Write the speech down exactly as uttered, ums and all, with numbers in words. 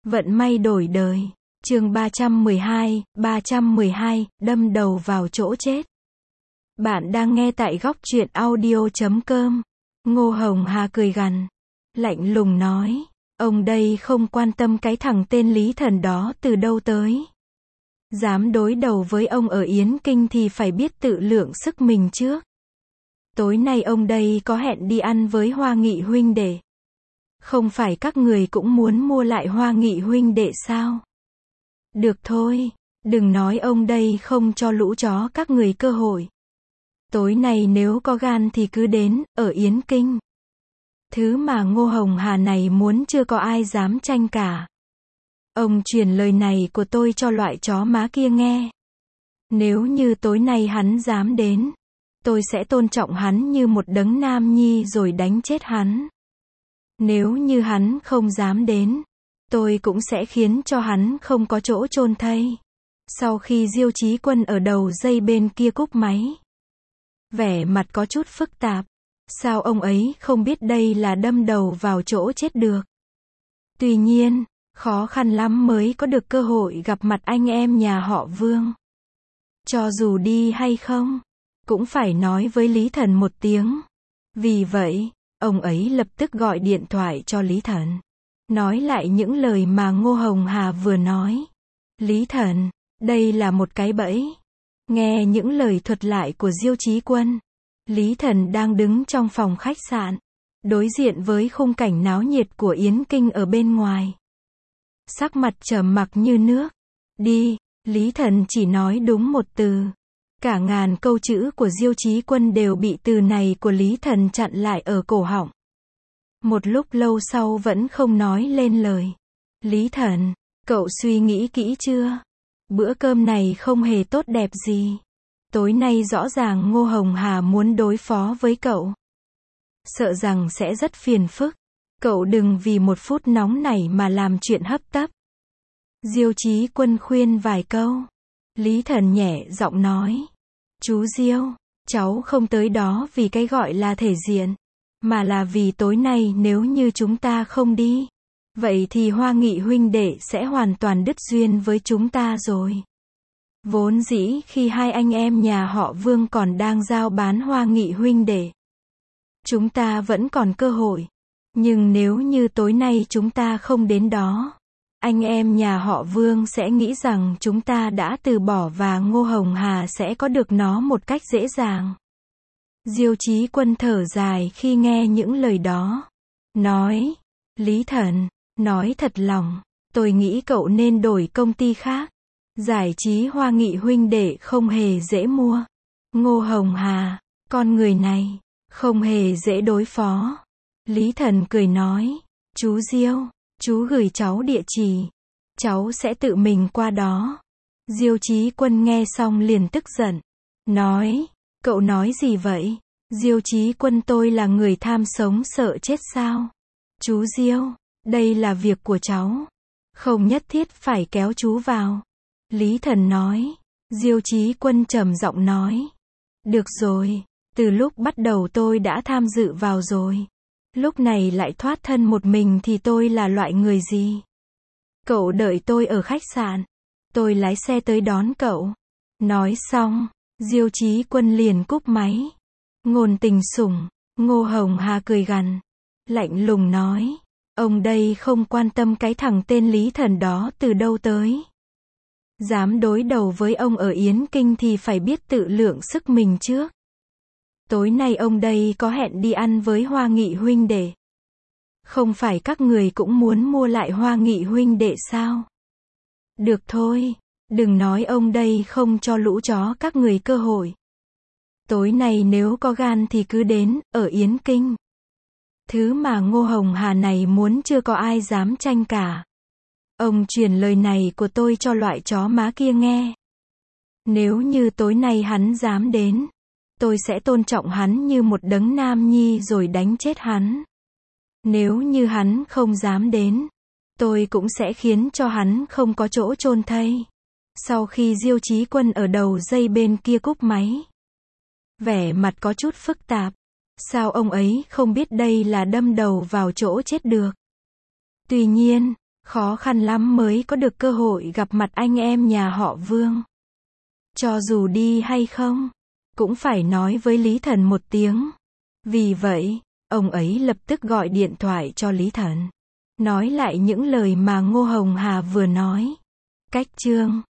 Vận may đổi đời. Chương ba trăm mười hai, ba trăm mười hai, đâm đầu vào chỗ chết. Bạn đang nghe tại góc truyện audio chấm com. Ngô Hồng Hà cười gằn, lạnh lùng nói, ông đây không quan tâm cái thằng tên Lý Thần đó từ đâu tới. Dám đối đầu với ông ở Yến Kinh thì phải biết tự lượng sức mình trước. Tối nay ông đây có hẹn đi ăn với Hoa Nghị huynh đệ. Không phải các người cũng muốn mua lại Hoa Nghị huynh đệ sao? Được thôi, đừng nói ông đây không cho lũ chó các người cơ hội. Tối nay nếu có gan thì cứ đến, ở Yến Kinh. Thứ mà Ngô Hồng Hà này muốn chưa có ai dám tranh cả. Ông truyền lời này của tôi cho loại chó má kia nghe. Nếu như tối nay hắn dám đến, tôi sẽ tôn trọng hắn như một đấng nam nhi rồi đánh chết hắn. Nếu như hắn không dám đến, tôi cũng sẽ khiến cho hắn không có chỗ chôn thây. Sau khi Diêu Chí Quân ở đầu dây bên kia cúp máy, vẻ mặt có chút phức tạp. Sao ông ấy không biết đây là đâm đầu vào chỗ chết được? Tuy nhiên, khó khăn lắm mới có được cơ hội gặp mặt anh em nhà họ Vương. Cho dù đi hay không, cũng phải nói với Lý Thần một tiếng. Vì vậy, ông ấy lập tức gọi điện thoại cho Lý Thần, nói lại những lời mà Ngô Hồng Hà vừa nói. Lý Thần, đây là một cái bẫy. Nghe những lời thuật lại của Diêu Chí Quân, Lý Thần đang đứng trong phòng khách sạn, đối diện với khung cảnh náo nhiệt của Yến Kinh ở bên ngoài. Sắc mặt trầm mặc như nước. Đi, Lý Thần chỉ nói đúng một từ. Cả ngàn câu chữ của Diêu Chí Quân đều bị từ này của Lý Thần chặn lại ở cổ họng. Một lúc lâu sau vẫn không nói lên lời. Lý Thần, cậu suy nghĩ kỹ chưa? Bữa cơm này không hề tốt đẹp gì. Tối nay rõ ràng Ngô Hồng Hà muốn đối phó với cậu. Sợ rằng sẽ rất phiền phức. Cậu đừng vì một phút nóng nảy mà làm chuyện hấp tấp. Diêu Chí Quân khuyên vài câu. Lý Thần nhẹ giọng nói. Chú Diêu, cháu không tới đó vì cái gọi là thể diện, mà là vì tối nay nếu như chúng ta không đi, vậy thì Hoa Nghị huynh đệ sẽ hoàn toàn đứt duyên với chúng ta rồi. Vốn dĩ khi hai anh em nhà họ Vương còn đang giao bán Hoa Nghị huynh đệ, chúng ta vẫn còn cơ hội. Nhưng nếu như tối nay chúng ta không đến đó, anh em nhà họ Vương sẽ nghĩ rằng chúng ta đã từ bỏ và Ngô Hồng Hà sẽ có được nó một cách dễ dàng. Diêu Chí Quân thở dài khi nghe những lời đó. Nói, Lý Thần, nói thật lòng, tôi nghĩ cậu nên đổi công ty khác. Giải trí Hoa Nghị huynh đệ không hề dễ mua. Ngô Hồng Hà, con người này, không hề dễ đối phó. Lý Thần cười nói, chú Diêu, chú gửi cháu địa chỉ, cháu sẽ tự mình qua đó. Diêu Chí Quân nghe xong liền tức giận, nói, cậu nói gì vậy? Diêu Chí Quân, tôi là người tham sống sợ chết sao? Chú Diêu, đây là việc của cháu, không nhất thiết phải kéo chú vào. Lý Thần nói. Diêu Chí Quân trầm giọng nói, được rồi, từ lúc bắt đầu tôi đã tham dự vào rồi. Lúc này lại thoát thân một mình thì tôi là loại người gì? Cậu đợi tôi ở khách sạn, tôi lái xe tới đón cậu. Nói xong, Diêu Chí Quân liền cúp máy. Ngôn tình sủng. Ngô Hồng Hà cười gằn, lạnh lùng nói, ông đây không quan tâm cái thằng tên Lý Thần đó từ đâu tới. Dám đối đầu với ông ở Yến Kinh thì phải biết tự lượng sức mình trước. Tối nay ông đây có hẹn đi ăn với Hoa Nghị huynh đệ. Không phải các người cũng muốn mua lại Hoa Nghị huynh đệ sao? Được thôi, đừng nói ông đây không cho lũ chó các người cơ hội. Tối nay nếu có gan thì cứ đến, ở Yến Kinh. Thứ mà Ngô Hồng Hà này muốn chưa có ai dám tranh cả. Ông truyền lời này của tôi cho loại chó má kia nghe. Nếu như tối nay hắn dám đến, tôi sẽ tôn trọng hắn như một đấng nam nhi rồi đánh chết hắn. Nếu như hắn không dám đến, tôi cũng sẽ khiến cho hắn không có chỗ chôn thây. Sau khi Diêu Chí Quân ở đầu dây bên kia cúp máy, vẻ mặt có chút phức tạp. Sao ông ấy không biết đây là đâm đầu vào chỗ chết được? Tuy nhiên, Khó khăn lắm mới có được cơ hội gặp mặt anh em nhà họ Vương. Cho dù đi hay không, cũng phải nói với Lý Thần một tiếng. Vì vậy, ông ấy lập tức gọi điện thoại cho Lý Thần. Nói lại những lời mà Ngô Hồng Hà vừa nói. Cách chương